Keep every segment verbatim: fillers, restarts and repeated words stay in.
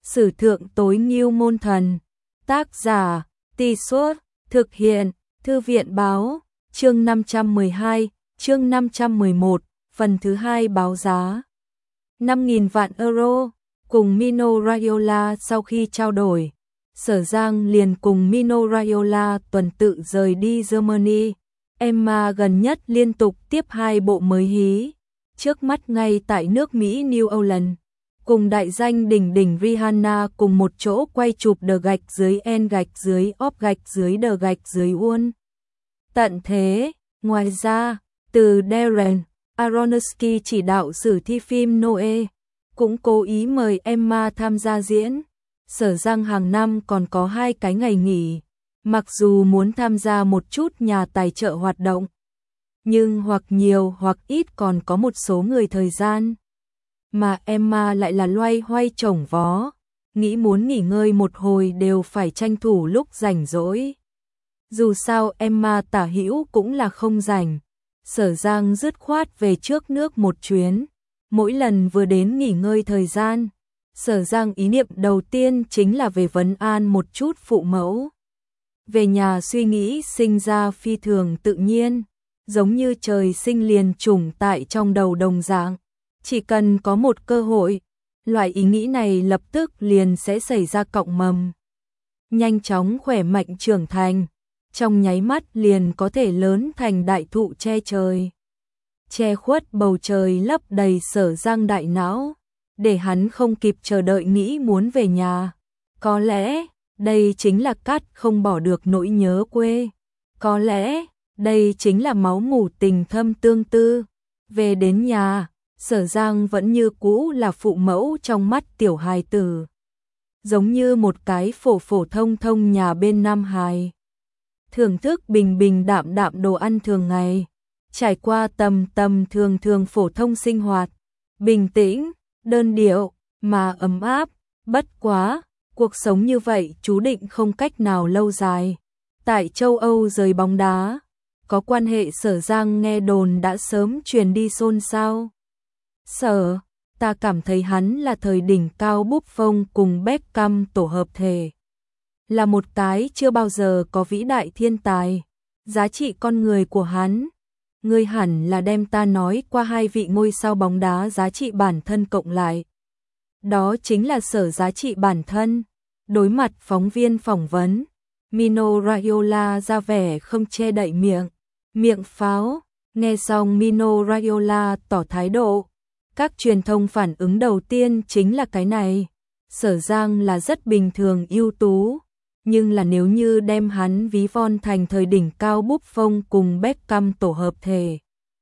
Sử thượng tối ngưu môn thần. Tác giả, Tì Suốt, thực hiện, Thư viện báo, chương năm trăm mười hai, chương năm trăm mười một, phần thứ hai báo giá. năm nghìn vạn euro, cùng Mino Raiola sau khi trao đổi, Sở Giang liền cùng Mino Raiola tuần tự rời đi Germany. Emma gần nhất liên tục tiếp hai bộ mới hí, trước mắt ngay tại nước Mỹ New Orleans, cùng đại danh đỉnh đỉnh Rihanna cùng một chỗ quay chụp The gạch dưới N gạch dưới Op gạch dưới The gạch dưới Uôn. Tận thế, ngoài ra, từ Darren Aronofsky chỉ đạo sử thi phim Noe, cũng cố ý mời Emma tham gia diễn. Sở Giang hàng năm còn có hai cái ngày nghỉ, mặc dù muốn tham gia một chút nhà tài trợ hoạt động, nhưng hoặc nhiều hoặc ít còn có một số người thời gian. Mà Emma lại là loay hoay chổng vó, nghĩ muốn nghỉ ngơi một hồi đều phải tranh thủ lúc rảnh rỗi. Dù sao Emma tả hữu cũng là không rảnh, Sở Giang dứt khoát về trước nước một chuyến. Mỗi lần vừa đến nghỉ ngơi thời gian, Sở Giang ý niệm đầu tiên chính là về vấn an một chút phụ mẫu. Về nhà suy nghĩ sinh ra phi thường tự nhiên, giống như trời sinh liền trùng tại trong đầu đồng dạng. Chỉ cần có một cơ hội, loại ý nghĩ này lập tức liền sẽ xảy ra cọng mầm. Nhanh chóng khỏe mạnh trưởng thành, trong nháy mắt liền có thể lớn thành đại thụ che trời. Che khuất bầu trời lấp đầy Sở Giang đại não, để hắn không kịp chờ đợi nghĩ muốn về nhà. Có lẽ, đây chính là cắt không bỏ được nỗi nhớ quê. Có lẽ, đây chính là máu mủ tình thâm tương tư. Về đến nhà, Sở Giang vẫn như cũ là phụ mẫu trong mắt tiểu hài tử. Giống như một cái phổ phổ thông thông nhà bên Nam Hải. Thưởng thức bình bình đạm đạm đồ ăn thường ngày. Trải qua tầm tầm thường thường phổ thông sinh hoạt. Bình tĩnh, đơn điệu, mà ấm áp. Bất quá, cuộc sống như vậy chú định không cách nào lâu dài. Tại châu Âu rời bóng đá, có quan hệ Sở Giang nghe đồn đã sớm truyền đi xôn xao. Sở, ta cảm thấy hắn là thời đỉnh cao Buffon cùng Beckham tổ hợp thể. Là một cái chưa bao giờ có vĩ đại thiên tài. Giá trị con người của hắn, ngươi hẳn là đem ta nói qua hai vị ngôi sao bóng đá giá trị bản thân cộng lại. Đó chính là Sở giá trị bản thân. Đối mặt phóng viên phỏng vấn, Mino Raiola ra vẻ không che đậy miệng. Miệng pháo, nghe xong Mino Raiola tỏ thái độ. Các truyền thông phản ứng đầu tiên chính là cái này. Sở Giang là rất bình thường ưu tú, nhưng là nếu như đem hắn ví von thành thời đỉnh cao Buffon cùng Beckham tổ hợp thể,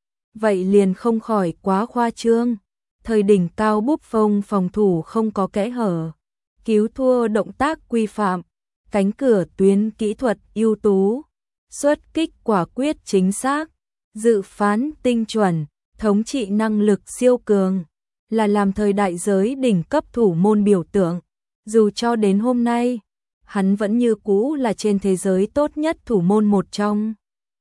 vậy liền không khỏi quá khoa trương. Thời đỉnh cao Buffon phòng thủ không có kẽ hở, cứu thua động tác quy phạm, cánh cửa tuyến kỹ thuật ưu tú, xuất kích quả quyết chính xác, dự phán tinh chuẩn, thống trị năng lực siêu cường, là làm thời đại giới đỉnh cấp thủ môn biểu tượng. Dù cho đến hôm nay, hắn vẫn như cũ là trên thế giới tốt nhất thủ môn một trong.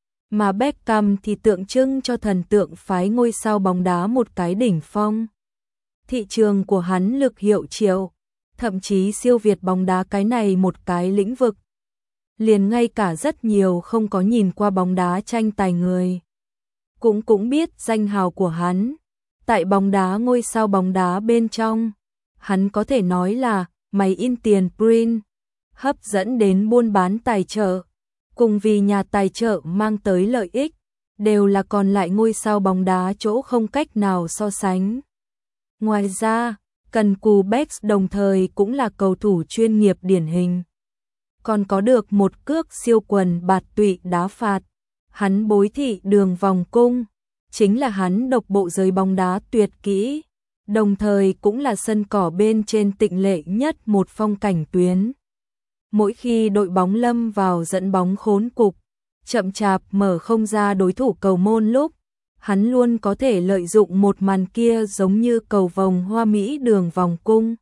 Mà Beckham thì tượng trưng cho thần tượng phái ngôi sao bóng đá một cái đỉnh phong. Thị trường của hắn lực hiệu triệu, thậm chí siêu việt bóng đá cái này một cái lĩnh vực. Liền ngay cả rất nhiều không có nhìn qua bóng đá tranh tài người cũng cũng biết danh hào của hắn. Tại bóng đá ngôi sao bóng đá bên trong, hắn có thể nói là máy in tiền print, hấp dẫn đến buôn bán tài trợ, cùng vì nhà tài trợ mang tới lợi ích, đều là còn lại ngôi sao bóng đá chỗ không cách nào so sánh. Ngoài ra, cần cù Becks đồng thời cũng là cầu thủ chuyên nghiệp điển hình. Còn có được một cước siêu quần bạt tụy đá phạt. Hắn bối thị đường vòng cung, chính là hắn độc bộ giới bóng đá tuyệt kỹ, đồng thời cũng là sân cỏ bên trên tịnh lệ nhất một phong cảnh tuyến. Mỗi khi đội bóng lâm vào dẫn bóng khốn cục, chậm chạp mở không ra đối thủ cầu môn lúc, hắn luôn có thể lợi dụng một màn kia giống như cầu vồng hoa mỹ đường vòng cung.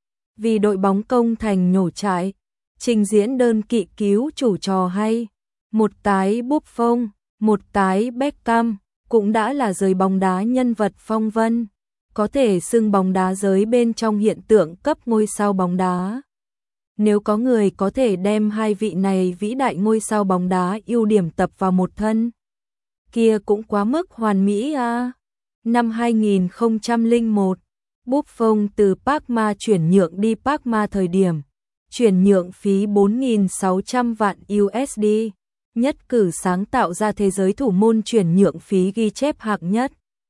Vì đội bóng công thành nhổ trại, trình diễn đơn kỵ cứu chủ trò hay. Một cái Buffon, một cái Beckham, cũng đã là giới bóng đá nhân vật phong vân. có thể xưng bóng đá giới bên trong hiện tượng cấp ngôi sao bóng đá. Nếu có người có thể đem hai vị này vĩ đại ngôi sao bóng đá ưu điểm tập vào một thân, kia cũng quá mức hoàn mỹ à. Năm hai nghìn không trăm lẻ một, Buffon từ Parma chuyển nhượng đi Parma thời điểm, chuyển nhượng phí bốn nghìn sáu trăm vạn u ét đê, nhất cử sáng tạo ra thế giới thủ môn chuyển nhượng phí ghi chép hạng nhất.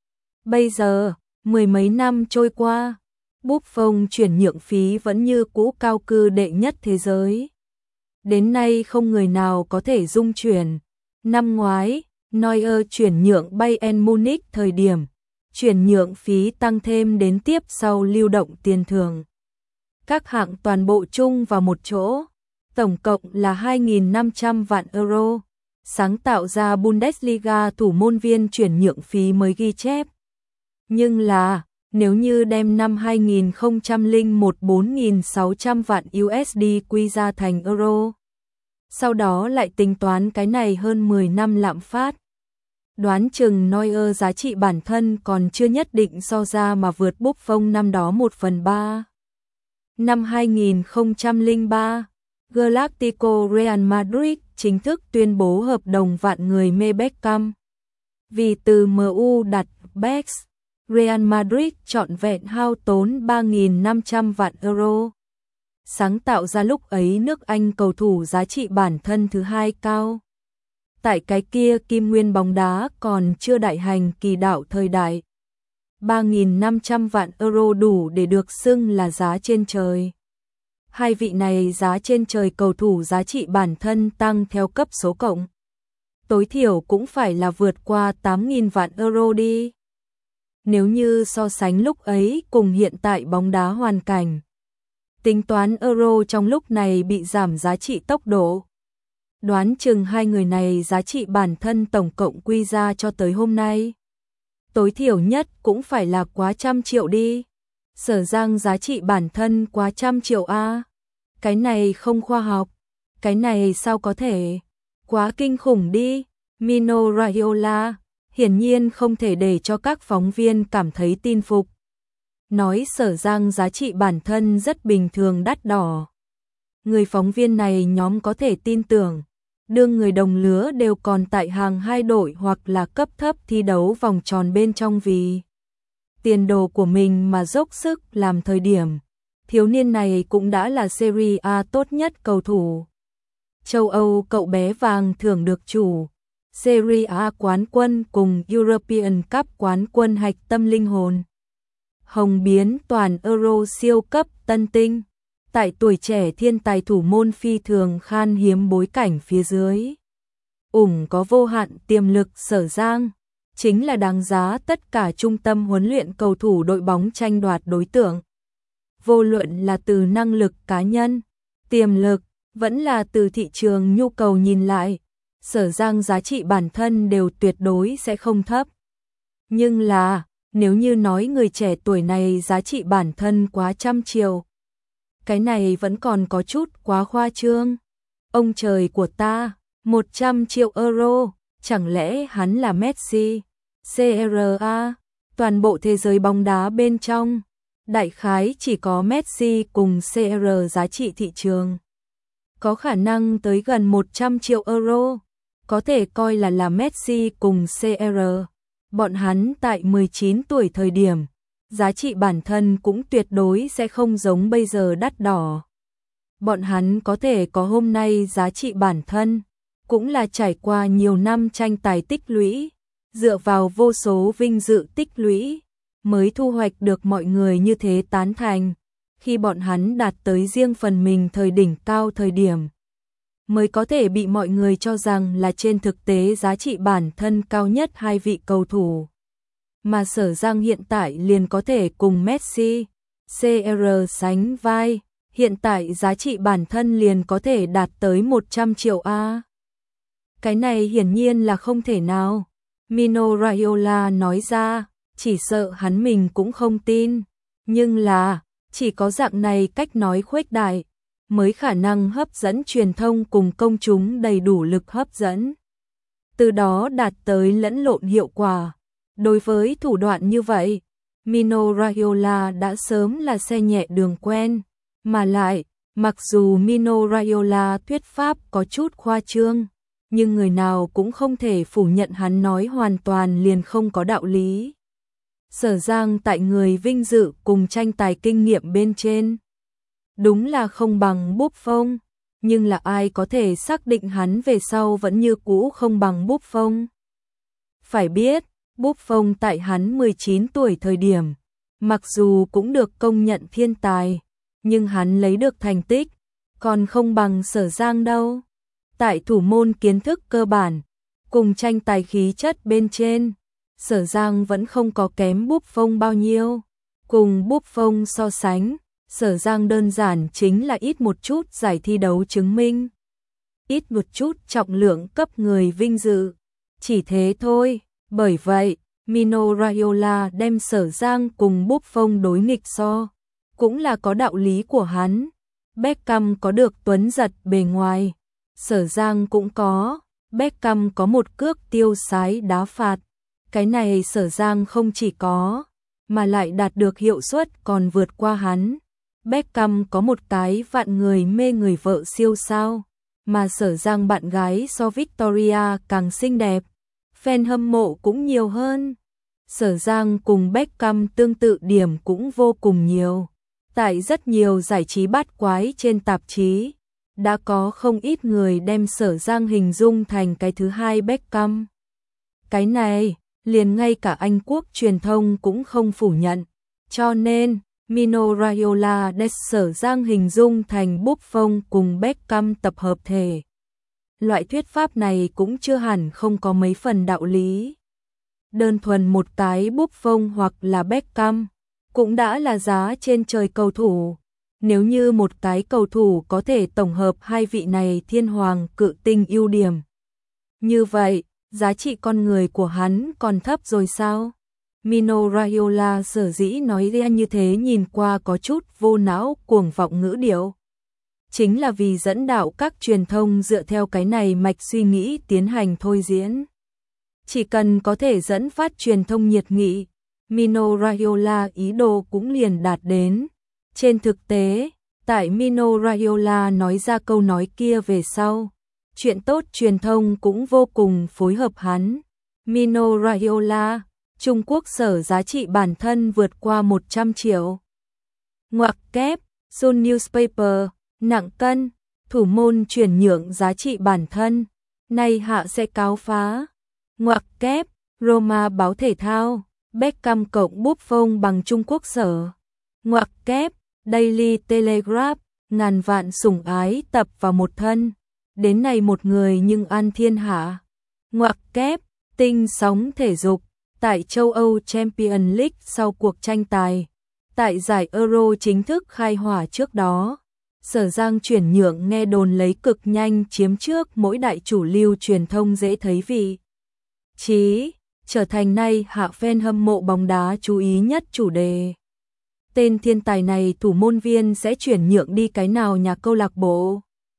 Bây giờ, mười mấy năm trôi qua, Buffon chuyển nhượng phí vẫn như cũ cao cư đệ nhất thế giới. Đến nay không người nào có thể dung chuyển. Năm ngoái, Neuer chuyển nhượng Bayern Munich thời điểm, chuyển nhượng phí tăng thêm đến tiếp sau lưu động tiền thưởng. Các hạng toàn bộ chung vào một chỗ, tổng cộng là hai nghìn năm trăm vạn euro, sáng tạo ra Bundesliga thủ môn viên chuyển nhượng phí mới ghi chép. Nhưng là, nếu như đem năm hai nghìn không trăm lẻ một bốn nghìn sáu trăm vạn u ét đê quy ra thành euro, sau đó lại tính toán cái này hơn mười năm lạm phát, đoán chừng Neuer giá trị bản thân còn chưa nhất định so ra mà vượt Buffon năm đó một phần ba. Năm hai nghìn không trăm lẻ ba, Galactico Real Madrid chính thức tuyên bố hợp đồng vạn người mê Beckham. Vì từ em u đặt Becks, Real Madrid trọn vẹn hao tốn ba nghìn năm trăm vạn euro, sáng tạo ra lúc ấy nước Anh cầu thủ giá trị bản thân thứ hai cao. Tại cái kia kim nguyên bóng đá còn chưa đại hành kỳ đạo thời đại, ba nghìn năm trăm vạn euro đủ để được xưng là giá trên trời. Hai vị này giá trên trời cầu thủ giá trị bản thân tăng theo cấp số cộng, tối thiểu cũng phải là vượt qua tám nghìn vạn euro đi. Nếu như so sánh lúc ấy cùng hiện tại bóng đá hoàn cảnh, tính toán euro trong lúc này bị giảm giá trị tốc độ, đoán chừng hai người này giá trị bản thân tổng cộng quy ra cho tới hôm nay, tối thiểu nhất cũng phải là quá trăm triệu đi. Sở Giang giá trị bản thân quá trăm triệu a. Cái này không khoa học, cái này sao có thể, quá kinh khủng đi. Mino Raiola hiển nhiên không thể để cho các phóng viên cảm thấy tin phục. Nói Sở Giang giá trị bản thân rất bình thường đắt đỏ. Người phóng viên này nhóm có thể tin tưởng, đương người đồng lứa đều còn tại hàng hai đội hoặc là cấp thấp thi đấu vòng tròn bên trong vì tiền đồ của mình mà dốc sức làm thời điểm. Thiếu niên này cũng đã là Serie A tốt nhất cầu thủ. Châu Âu cậu bé vàng thưởng được chủ, Serie A quán quân cùng European Cup quán quân hạch tâm linh hồn. Hồng biến toàn Euro siêu cấp tân tinh. Tại tuổi trẻ thiên tài thủ môn phi thường khan hiếm bối cảnh phía dưới, ủng có vô hạn tiềm lực Sở Giang, chính là đáng giá tất cả trung tâm huấn luyện cầu thủ đội bóng tranh đoạt đối tượng. Vô luận là từ năng lực cá nhân, tiềm lực, vẫn là từ thị trường nhu cầu nhìn lại, Sở Giang giá trị bản thân đều tuyệt đối sẽ không thấp. Nhưng là, nếu như nói người trẻ tuổi này giá trị bản thân quá trăm triệu, cái này vẫn còn có chút quá khoa trương. Ông trời của ta, một trăm triệu euro, chẳng lẽ hắn là Messi, xê rờ a, toàn bộ thế giới bóng đá bên trong, đại khái chỉ có Messi cùng xê rờ giá trị thị trường có khả năng tới gần một trăm triệu euro, có thể coi là là Messi cùng xê rờ. Bọn hắn tại mười chín tuổi thời điểm, giá trị bản thân cũng tuyệt đối sẽ không giống bây giờ đắt đỏ. Bọn hắn có thể có hôm nay giá trị bản thân, cũng là trải qua nhiều năm tranh tài tích lũy, dựa vào vô số vinh dự tích lũy, mới thu hoạch được mọi người như thế tán thành. Khi bọn hắn đạt tới riêng phần mình thời đỉnh cao thời điểm, mới có thể bị mọi người cho rằng là trên thực tế giá trị bản thân cao nhất hai vị cầu thủ. Mà Sở Giang hiện tại liền có thể cùng Messi, xê rờ sánh vai, hiện tại giá trị bản thân liền có thể đạt tới một trăm triệu a. Cái này hiển nhiên là không thể nào. Mino Raiola nói ra, chỉ sợ hắn mình cũng không tin. Nhưng là, chỉ có dạng này cách nói khuếch đại, mới khả năng hấp dẫn truyền thông cùng công chúng đầy đủ lực hấp dẫn. Từ đó đạt tới lẫn lộn hiệu quả. Đối với thủ đoạn như vậy, Mino Raiola đã sớm là xe nhẹ đường quen, mà lại, mặc dù Mino Raiola thuyết pháp có chút khoa trương, nhưng người nào cũng không thể phủ nhận hắn nói hoàn toàn liền không có đạo lý. Sở Giang tại người vinh dự cùng tranh tài kinh nghiệm bên trên. Đúng là không bằng Buffon, nhưng là ai có thể xác định hắn về sau vẫn như cũ không bằng Buffon. Phải biết, Buffon tại hắn mười chín tuổi thời điểm, mặc dù cũng được công nhận thiên tài, nhưng hắn lấy được thành tích, còn không bằng Sở Giang đâu. Tại thủ môn kiến thức cơ bản, cùng tranh tài khí chất bên trên, Sở Giang vẫn không có kém Buffon bao nhiêu. Cùng Buffon so sánh, Sở Giang đơn giản chính là ít một chút giải thi đấu chứng minh, ít một chút trọng lượng cấp người vinh dự. Chỉ thế thôi, bởi vậy, Mino Raiola đem Sở Giang cùng Buffon đối nghịch so, cũng là có đạo lý của hắn. Beckham có được tuấn giật bề ngoài, Sở Giang cũng có. Beckham có một cước tiêu sái đá phạt, cái này Sở Giang không chỉ có, mà lại đạt được hiệu suất còn vượt qua hắn. Beckham có một cái vạn người mê người vợ siêu sao, mà Sở Giang bạn gái so Victoria càng xinh đẹp, fan hâm mộ cũng nhiều hơn. Sở Giang cùng Beckham tương tự điểm cũng vô cùng nhiều. Tại rất nhiều giải trí bát quái trên tạp chí, đã có không ít người đem Sở Giang hình dung thành cái thứ hai Beckham. Cái này, liền ngay cả Anh quốc truyền thông cũng không phủ nhận. Cho nên, Mino Raiola đem Sở Giang hình dung thành Buffon cùng Beckham tập hợp thể. Loại thuyết pháp này cũng chưa hẳn không có mấy phần đạo lý. Đơn thuần một cái Buffon hoặc là Beckham, cũng đã là giá trên trời cầu thủ. Nếu như một cái cầu thủ có thể tổng hợp hai vị này thiên hoàng cự tinh ưu điểm, như vậy, giá trị con người của hắn còn thấp rồi sao? Mino Raiola sở dĩ nói ra như thế nhìn qua có chút vô não cuồng vọng ngữ điệu. Chính là vì dẫn đạo các truyền thông dựa theo cái này mạch suy nghĩ tiến hành thôi diễn. Chỉ cần có thể dẫn phát truyền thông nhiệt nghị, Mino Raiola ý đồ cũng liền đạt đến. Trên thực tế, tại Mino Raiola nói ra câu nói kia về sau, chuyện tốt truyền thông cũng vô cùng phối hợp hắn. Mino Raiola, Trung Quốc sở giá trị bản thân vượt qua một trăm triệu. Ngoặc kép, Sun Newspaper, nặng cân, thủ môn chuyển nhượng giá trị bản thân, nay hạ sẽ cáo phá. Ngoặc kép, Roma báo thể thao, Beckham cộng Buffon bằng Trung Quốc sở. Ngoặc kép, Daily Telegraph, ngàn vạn sủng ái tập vào một thân, đến này một người nhưng an thiên hạ. Ngoặc kép, tinh sóng thể dục, tại châu Âu Champions League sau cuộc tranh tài, tại giải Euro chính thức khai hỏa trước đó, Sở Giang chuyển nhượng nghe đồn lấy cực nhanh chiếm trước mỗi đại chủ lưu truyền thông dễ thấy vị trí, trở thành nay hạ fan hâm mộ bóng đá chú ý nhất chủ đề. Tên thiên tài này thủ môn viên sẽ chuyển nhượng đi cái nào nhà câu lạc bộ?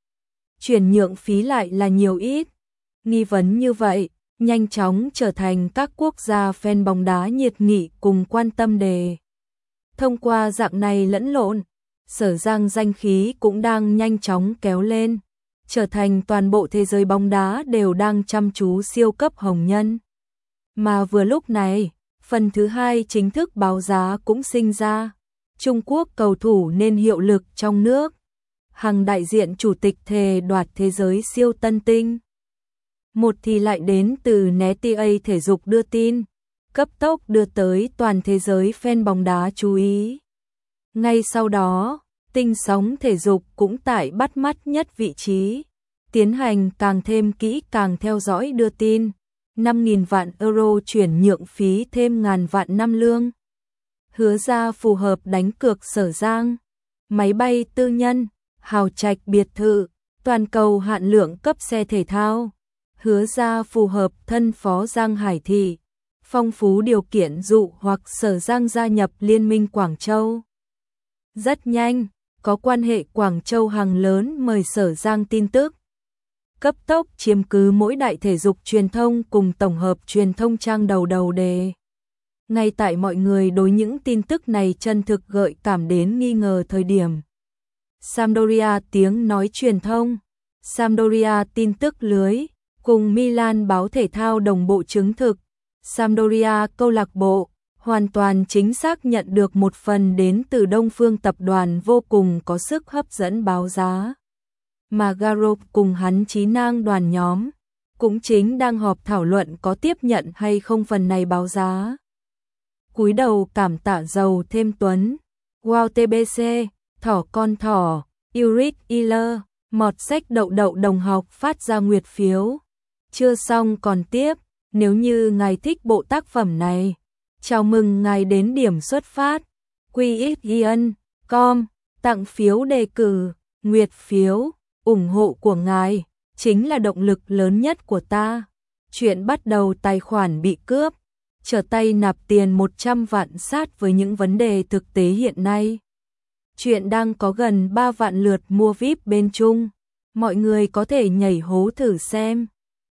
Chuyển nhượng phí lại là nhiều ít? Nghi vấn như vậy, nhanh chóng trở thành các quốc gia fan bóng đá nhiệt nghị cùng quan tâm đề. Thông qua dạng này lẫn lộn, Sở Giang danh khí cũng đang nhanh chóng kéo lên, trở thành toàn bộ thế giới bóng đá đều đang chăm chú siêu cấp hồng nhân. Mà vừa lúc này, phần thứ hai chính thức báo giá cũng sinh ra. Trung Quốc cầu thủ nên hiệu lực trong nước. Hằng đại diện chủ tịch thề đoạt thế giới siêu tân tinh. Một thì lại đến từ en tê a thể dục đưa tin, cấp tốc đưa tới toàn thế giới fan bóng đá chú ý. Ngay sau đó, tinh sóng thể dục cũng tại bắt mắt nhất vị trí, tiến hành càng thêm kỹ càng theo dõi đưa tin. năm nghìn vạn euro chuyển nhượng phí thêm ngàn vạn năm lương. Hứa ra phù hợp đánh cược Sở Giang. Máy bay tư nhân, hào trạch biệt thự, toàn cầu hạn lượng cấp xe thể thao. Hứa ra phù hợp thân phó Giang Hải Thị. Phong phú điều kiện dụ hoặc Sở Giang gia nhập Liên minh Quảng Châu. Rất nhanh, có quan hệ Quảng Châu hàng lớn mời Sở Giang tin tức. Cấp tốc chiếm cứ mỗi đại thể dục truyền thông cùng tổng hợp truyền thông trang đầu đầu đề. Ngay tại mọi người đối những tin tức này chân thực gợi cảm đến nghi ngờ thời điểm. Sampdoria tiếng nói truyền thông, Sampdoria tin tức lưới, cùng Milan báo thể thao đồng bộ chứng thực. Sampdoria câu lạc bộ hoàn toàn chính xác nhận được một phần đến từ Đông Phương tập đoàn vô cùng có sức hấp dẫn báo giá. Mà Garov cùng hắn chí nang đoàn nhóm cũng chính đang họp thảo luận có tiếp nhận hay không phần này báo giá. Cúi đầu cảm tạ giàu thêm Tuấn, Wow tê bê xê, thỏ con thỏ, Ulrich Iller, mọt sách đậu đậu đồng học phát ra nguyệt phiếu. Chưa xong còn tiếp, nếu như ngài thích bộ tác phẩm này, chào mừng ngài đến điểm xuất phát, quy ích ian chấm com, tặng phiếu đề cử, nguyệt phiếu, ủng hộ của ngài, chính là động lực lớn nhất của ta. Chuyện bắt đầu tài khoản bị cướp, trở tay nạp tiền một trăm vạn sát với những vấn đề thực tế hiện nay. Chuyện đang có gần ba vạn lượt mua vi ai pi bên Trung, mọi người có thể nhảy hố thử xem.